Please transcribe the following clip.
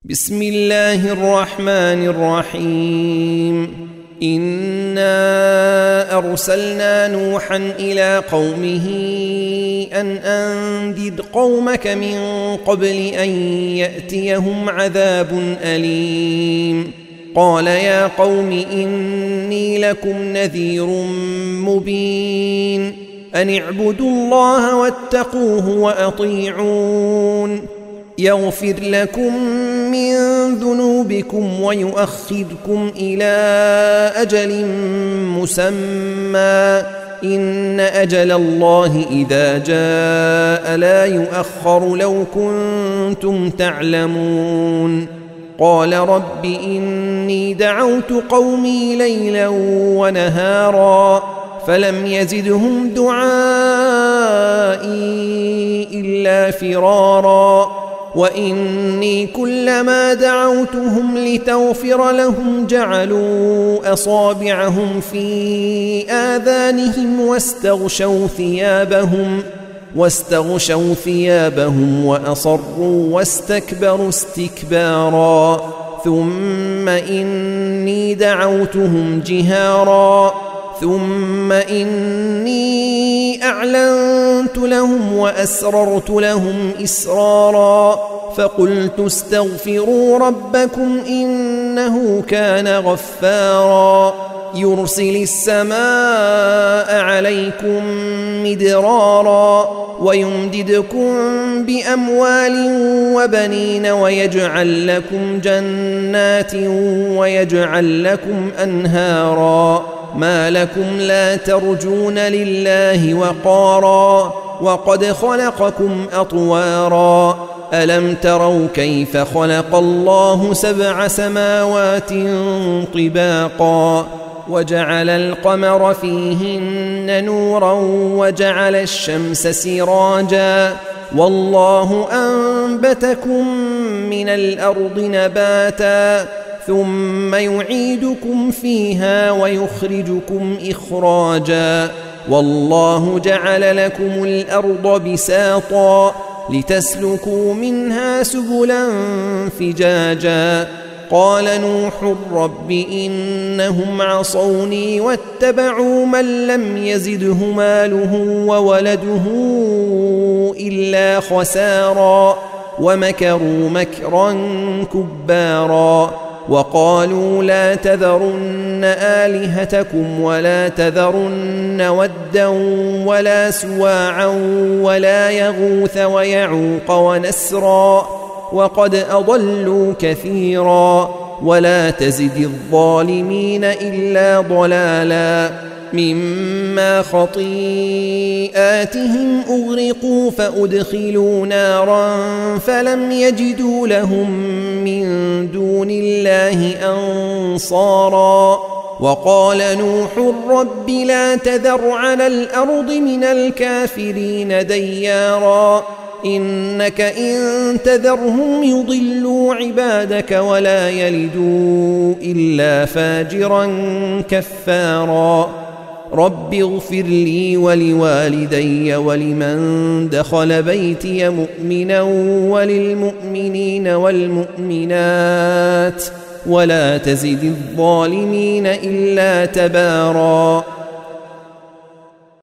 بسم الله الرحمن الرحيم إنا أرسلنا نوحا إلى قومه أن أنذر قومك من قبل أن يأتيهم عذاب أليم قال يا قوم إني لكم نذير مبين أن اعبدوا الله واتقوه وأطيعون يغفر لكم من ذنوبكم ويؤخركم إلى أجل مسمى إن أجل الله إذا جاء لا يؤخر لو كنتم تعلمون قال رب إني دعوت قومي ليلا ونهارا فلم يزدهم دعائي إلا فرارا وإني كلما دعوتهم لتغفر لهم جعلوا أصابعهم في آذانهم واستغشوا ثيابهم وأصروا واستكبروا استكبارا ثم إني دعوتهم جهارا ثم إني أعلنت لهم وأسررت لهم إسرارا فقلت استغفروا ربكم إنه كان غفارا يرسل السماء عليكم مدرارا ويمددكم بأموال وبنين ويجعل لكم جنات ويجعل لكم أنهارا ما لكم لا ترجون لله وقارا وقد خلقكم أطوارا ألم تروا كيف خلق الله 7 سماوات طباقا وجعل القمر فيهن نورا وجعل الشمس سراجا والله أنبتكم من الأرض نباتا ثم يعيدكم فيها ويخرجكم إخراجا والله جعل لكم الأرض بساطا لتسلكوا منها سبلا فجاجا قال نوح رب إنهم عصوني واتبعوا من لم يزده ماله وولده إلا خسارا ومكروا مكرا كبارا وقالوا لا تذرن آلهتكم ولا تذرن ودا ولا سواعا ولا يغوث ويعوق ونسرا وقد أضلوا كثيرا ولا تزد الظالمين إلا ضلالا مما خطيئاتهم أغرقوا فأدخلوا نارا فلم يجدوا لهم من دون الله أنصارا وقال نوح رب لا تذر على الأرض من الكافرين ديارا إنك إن تذرهم يضلوا عبادك ولا يلدوا إلا فاجرا كفارا رب اغفر لي ولوالدي ولمن دخل بيتي مؤمنا وللمؤمنين والمؤمنات ولا تزد الظالمين إلا تبارا